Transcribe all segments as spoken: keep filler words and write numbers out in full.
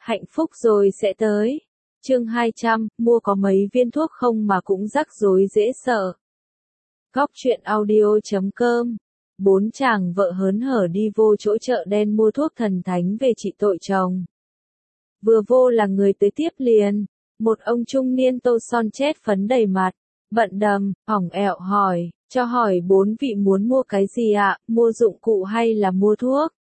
Hạnh phúc rồi sẽ tới. Chương hai trăm, mua có mấy viên thuốc không mà cũng rắc rối dễ sợ. Góc truyện audio chấm com. Bốn chàng vợ hớn hở đi vô chỗ chợ đen mua thuốc thần thánh về trị tội chồng. Vừa vô là người tới tiếp liền. Một ông trung niên tô son chét phấn đầy mặt, bận đầm, hỏng ẹo hỏi, cho hỏi bốn vị muốn mua cái gì ạ, mua dụng cụ hay là mua thuốc?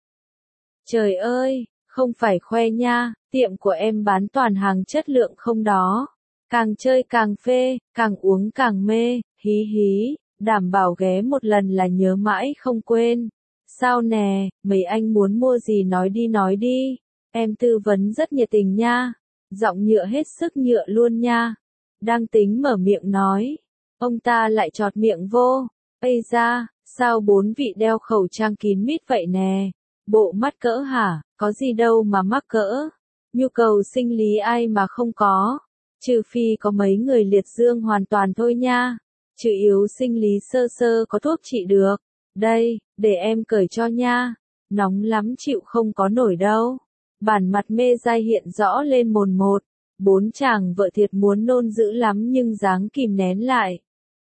Trời ơi, không phải khoe nha, tiệm của em bán toàn hàng chất lượng không đó. Càng chơi càng phê, càng uống càng mê, hí hí, đảm bảo ghé một lần là nhớ mãi không quên. Sao nè, mấy anh muốn mua gì nói đi nói đi, em tư vấn rất nhiệt tình nha. Giọng nhựa hết sức nhựa luôn nha. Đang tính mở miệng nói, ông ta lại chọt miệng vô. Ây da, sao bốn vị đeo khẩu trang kín mít vậy nè? Bộ mắt cỡ hả? Có gì đâu mà mắc cỡ. Nhu cầu sinh lý ai mà không có. Trừ phi có mấy người liệt dương hoàn toàn thôi nha. Trừ yếu sinh lý sơ sơ có thuốc trị được. Đây, để em cởi cho nha. Nóng lắm chịu không có nổi đâu. Bản mặt mê dai hiện rõ lên mồn một. Bốn chàng vợ thiệt muốn nôn dữ lắm nhưng dáng kìm nén lại.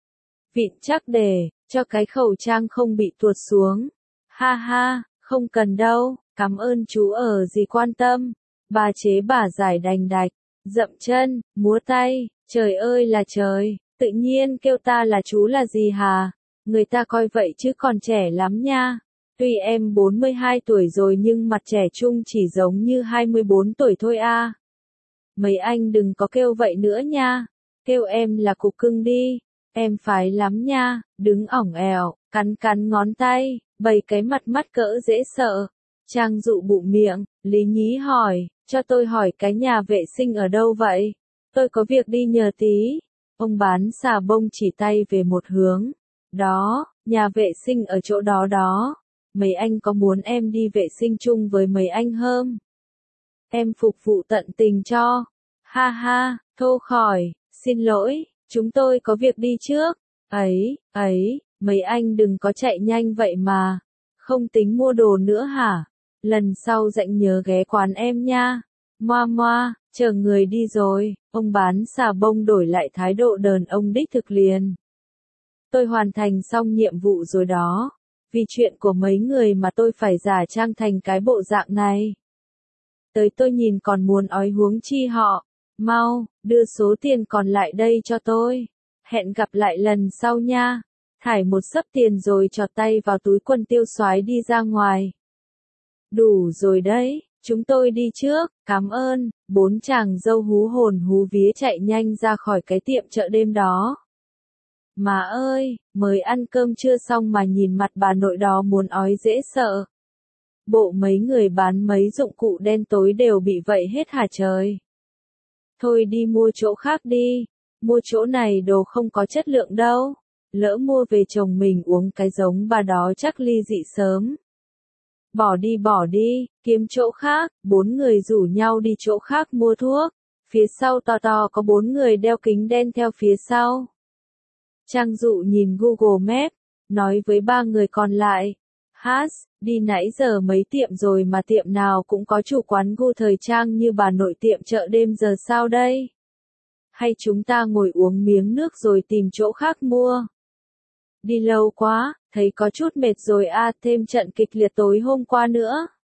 Vịn chắc để, cho cái khẩu trang không bị tuột xuống. Ha ha, không cần đâu, cảm ơn chú ở gì quan tâm. Bà chế bà giải đành đạch, dậm chân, múa tay, trời ơi là trời, tự nhiên kêu ta là chú là gì hà? Người ta coi vậy chứ còn trẻ lắm nha. Tuy em bốn mươi hai tuổi rồi nhưng mặt trẻ trung chỉ giống như hai mươi bốn tuổi thôi a. Mấy anh đừng có kêu vậy nữa nha. Kêu em là cục cưng đi. Em phái lắm nha, đứng ỏng ẻo, cắn cắn ngón tay, bày cái mặt mắt cỡ dễ sợ. Trang dụ bụng miệng, Lý Nhí hỏi, cho tôi hỏi cái nhà vệ sinh ở đâu vậy? Tôi có việc đi nhờ tí. Ông bán xà bông chỉ tay về một hướng. Đó, nhà vệ sinh ở chỗ đó đó. Mấy anh có muốn em đi vệ sinh chung với mấy anh không? Em phục vụ tận tình cho. Ha ha, thô khỏi, xin lỗi, chúng tôi có việc đi trước. Ấy, ấy, mấy anh đừng có chạy nhanh vậy mà. Không tính mua đồ nữa hả? Lần sau dạnh nhớ ghé quán em nha. Moa moa, chờ người đi rồi, ông bán xà bông đổi lại thái độ đờn ông đích thực liền. Tôi hoàn thành xong nhiệm vụ rồi đó. Vì chuyện của mấy người mà tôi phải giả trang thành cái bộ dạng này. Tới tôi nhìn còn muốn ói huống chi họ. Mau, đưa số tiền còn lại đây cho tôi. Hẹn gặp lại lần sau nha. Thải một xấp tiền rồi chọt tay vào túi quần tiêu xoái đi ra ngoài. Đủ rồi đấy, chúng tôi đi trước, cảm ơn. Bốn chàng dâu hú hồn hú vía chạy nhanh ra khỏi cái tiệm chợ đêm đó. Má ơi, mới ăn cơm chưa xong mà nhìn mặt bà nội đó muốn ói dễ sợ. Bộ mấy người bán mấy dụng cụ đen tối đều bị vậy hết hả trời? Thôi đi mua chỗ khác đi, mua chỗ này đồ không có chất lượng đâu. Lỡ mua về chồng mình uống cái giống bà đó chắc ly dị sớm. Bỏ đi bỏ đi, kiếm chỗ khác, bốn người rủ nhau đi chỗ khác mua thuốc. Phía sau to to có bốn người đeo kính đen theo phía sau. Trang dụ nhìn Google Maps, nói với ba người còn lại. Hát, đi nãy giờ mấy tiệm rồi mà tiệm nào cũng có chủ quán gu thời trang như bà nội tiệm chợ đêm giờ sao đây? Hay chúng ta ngồi uống miếng nước rồi tìm chỗ khác mua? Đi lâu quá, thấy có chút mệt rồi a, thêm trận kịch liệt tối hôm qua nữa.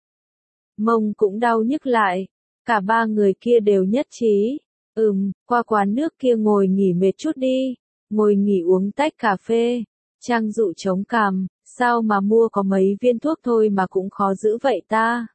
Mông cũng đau nhức lại, cả ba người kia đều nhất trí. Ừm, qua quán nước kia ngồi nghỉ mệt chút đi, ngồi nghỉ uống tách cà phê. Trang dụ chống cằm, sao mà mua có mấy viên thuốc thôi mà cũng khó giữ vậy ta?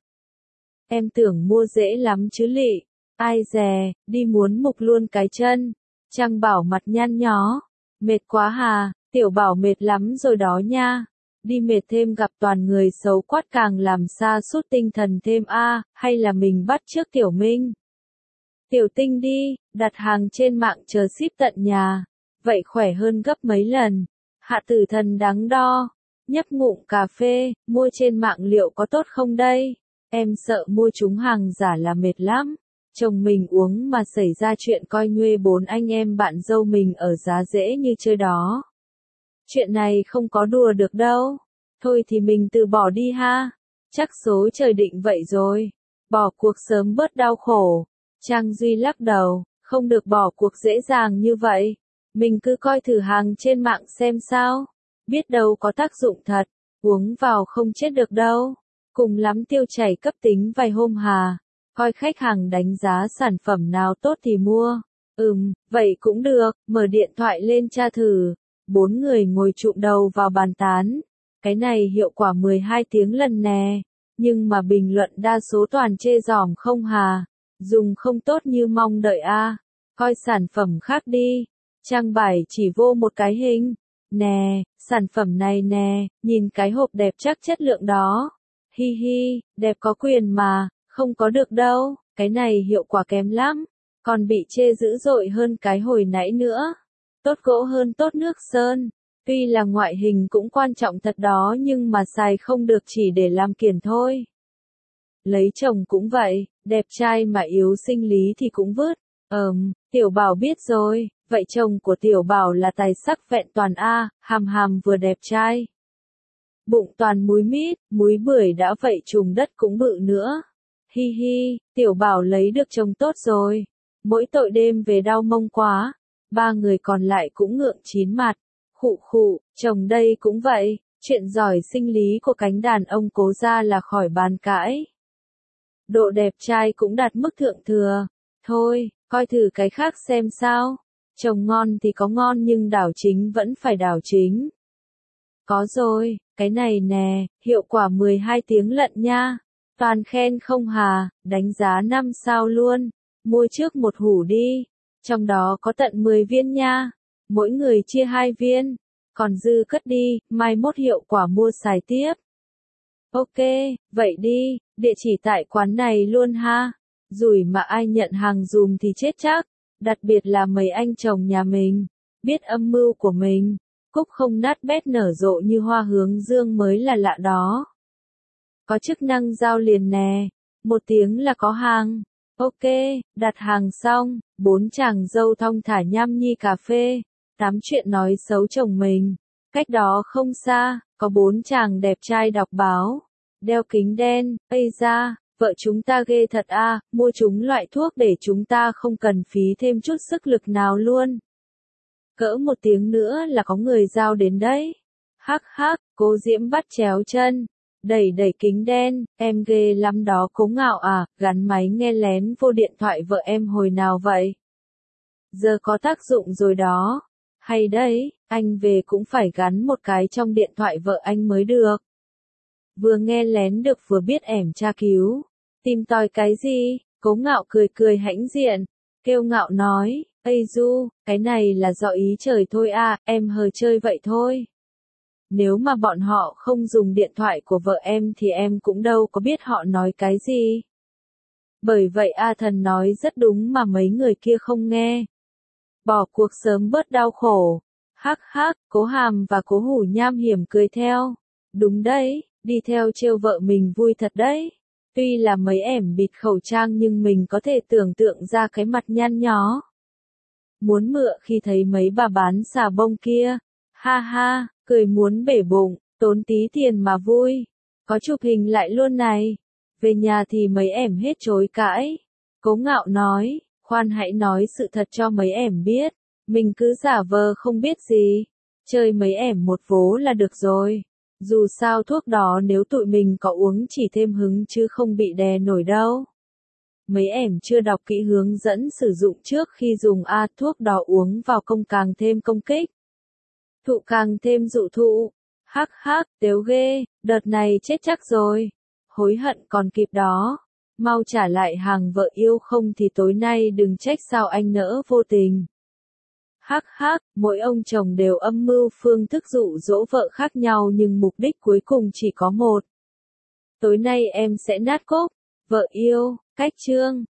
Em tưởng mua dễ lắm chứ lị, ai dè, đi muốn mục luôn cái chân. Trang bảo mặt nhăn nhó, mệt quá hà, tiểu bảo mệt lắm rồi đó nha. Đi mệt thêm gặp toàn người xấu quát càng làm sa sút tinh thần thêm a, hay là mình bắt trước tiểu Minh. Tiểu Tinh đi, đặt hàng trên mạng chờ ship tận nhà, vậy khỏe hơn gấp mấy lần. Hạ tử thần đắn đo, nhấp ngụm cà phê, mua trên mạng liệu có tốt không đây? Em sợ mua chúng hàng giả là mệt lắm. Chồng mình uống mà xảy ra chuyện coi nhuê bốn anh em bạn dâu mình ở giá rễ như chơi đó. Chuyện này không có đùa được đâu. Thôi thì mình từ bỏ đi ha. Chắc số trời định vậy rồi. Bỏ cuộc sớm bớt đau khổ. Trang Duy lắc đầu, không được bỏ cuộc dễ dàng như vậy. Mình cứ coi thử hàng trên mạng xem sao. Biết đâu có tác dụng thật, uống vào không chết được đâu. Cùng lắm tiêu chảy cấp tính vài hôm hà. Coi khách hàng đánh giá sản phẩm nào tốt thì mua. Ừm, vậy cũng được, mở điện thoại lên tra thử. Bốn người ngồi chụm đầu vào bàn tán. Cái này hiệu quả mười hai tiếng lần nè. Nhưng mà bình luận đa số toàn chê giỏm không hà. Dùng không tốt như mong đợi a. Coi sản phẩm khác đi. Trang Bảy chỉ vô một cái hình. Nè, sản phẩm này nè, nhìn cái hộp đẹp chắc chất lượng đó. Hi hi, đẹp có quyền mà, không có được đâu, cái này hiệu quả kém lắm. Còn bị chê dữ dội hơn cái hồi nãy nữa. Tốt gỗ hơn tốt nước sơn. Tuy là ngoại hình cũng quan trọng thật đó nhưng mà xài không được chỉ để làm kiểng thôi. Lấy chồng cũng vậy, đẹp trai mà yếu sinh lý thì cũng vứt. Ờm, Tiểu Bảo biết rồi, vậy chồng của Tiểu Bảo là tài sắc vẹn toàn a, hàm hàm vừa đẹp trai. Bụng toàn múi mít, múi bưởi đã vậy trùng đất cũng bự nữa. Hi hi, Tiểu Bảo lấy được chồng tốt rồi. Mỗi tội đêm về đau mông quá. Ba người còn lại cũng ngượng chín mặt. Khụ khụ, chồng đây cũng vậy. Chuyện giỏi sinh lý của cánh đàn ông Cố gia là khỏi bàn cãi. Độ đẹp trai cũng đạt mức thượng thừa. Thôi, coi thử cái khác xem sao. Chồng ngon thì có ngon nhưng đảo chính vẫn phải đảo chính. Có rồi, cái này nè, hiệu quả mười hai tiếng lận nha. Toàn khen không hà, đánh giá năm sao luôn. Mua trước một hũ đi. Trong đó có tận mười viên nha. Mỗi người chia hai viên. Còn dư cất đi, mai mốt hiệu quả mua xài tiếp. Ok, vậy đi, địa chỉ tại quán này luôn ha. Rủi mà ai nhận hàng dùm thì chết chắc. Đặc biệt là mấy anh chồng nhà mình. Biết âm mưu của mình. Cúc không nát bét nở rộ như hoa hướng dương mới là lạ đó. Có chức năng giao liền nè. Một tiếng là có hàng. Ok, đặt hàng xong. Bốn chàng dâu thong thả nham nhi cà phê. Tám chuyện nói xấu chồng mình. Cách đó không xa, có bốn chàng đẹp trai đọc báo. Đeo kính đen, ây da, vợ chúng ta ghê thật a, mua chúng loại thuốc để chúng ta không cần phí thêm chút sức lực nào luôn. Cỡ một tiếng nữa là có người giao đến đấy. Hắc hắc, Cố Diễm bắt chéo chân. Đẩy đẩy kính đen, em ghê lắm đó Cố Ngạo à, gắn máy nghe lén vô điện thoại vợ em hồi nào vậy? Giờ có tác dụng rồi đó. Hay đấy, anh về cũng phải gắn một cái trong điện thoại vợ anh mới được. Vừa nghe lén được vừa biết ẻm tra cứu. Tìm tòi cái gì? Cố Ngạo cười cười hãnh diện. Kêu Ngạo nói, Ây Du, cái này là do ý trời thôi à, em hờ chơi vậy thôi. Nếu mà bọn họ không dùng điện thoại của vợ em thì em cũng đâu có biết họ nói cái gì. Bởi vậy A Thần nói rất đúng mà mấy người kia không nghe. Bỏ cuộc sớm bớt đau khổ. Hắc hắc, Cố Hàm và Cố Hủ nham hiểm cười theo. Đúng đấy, đi theo trêu vợ mình vui thật đấy. Tuy là mấy ẻm bịt khẩu trang nhưng mình có thể tưởng tượng ra cái mặt nhăn nhó. Muốn mựa khi thấy mấy bà bán xà bông kia. Ha ha, cười muốn bể bụng, tốn tí tiền mà vui. Có chụp hình lại luôn này. Về nhà thì mấy ẻm hết chối cãi. Cố Ngạo nói, khoan hãy nói sự thật cho mấy ẻm biết. Mình cứ giả vờ không biết gì. Chơi mấy ẻm một vố là được rồi. Dù sao thuốc đó nếu tụi mình có uống chỉ thêm hứng chứ không bị đè nổi đâu. Mấy ẻm chưa đọc kỹ hướng dẫn sử dụng trước khi dùng a thuốc đó uống vào công càng thêm công kích. Thụ càng thêm dụ thụ. Hắc hắc, tếu ghê, đợt này chết chắc rồi. Hối hận còn kịp đó. Mau trả lại hàng vợ yêu không thì tối nay đừng trách sao anh nỡ vô tình. Hắc hắc, mỗi ông chồng đều âm mưu phương thức dụ dỗ vợ khác nhau nhưng mục đích cuối cùng chỉ có một. Tối nay em sẽ nát cốp, vợ yêu, cách chương.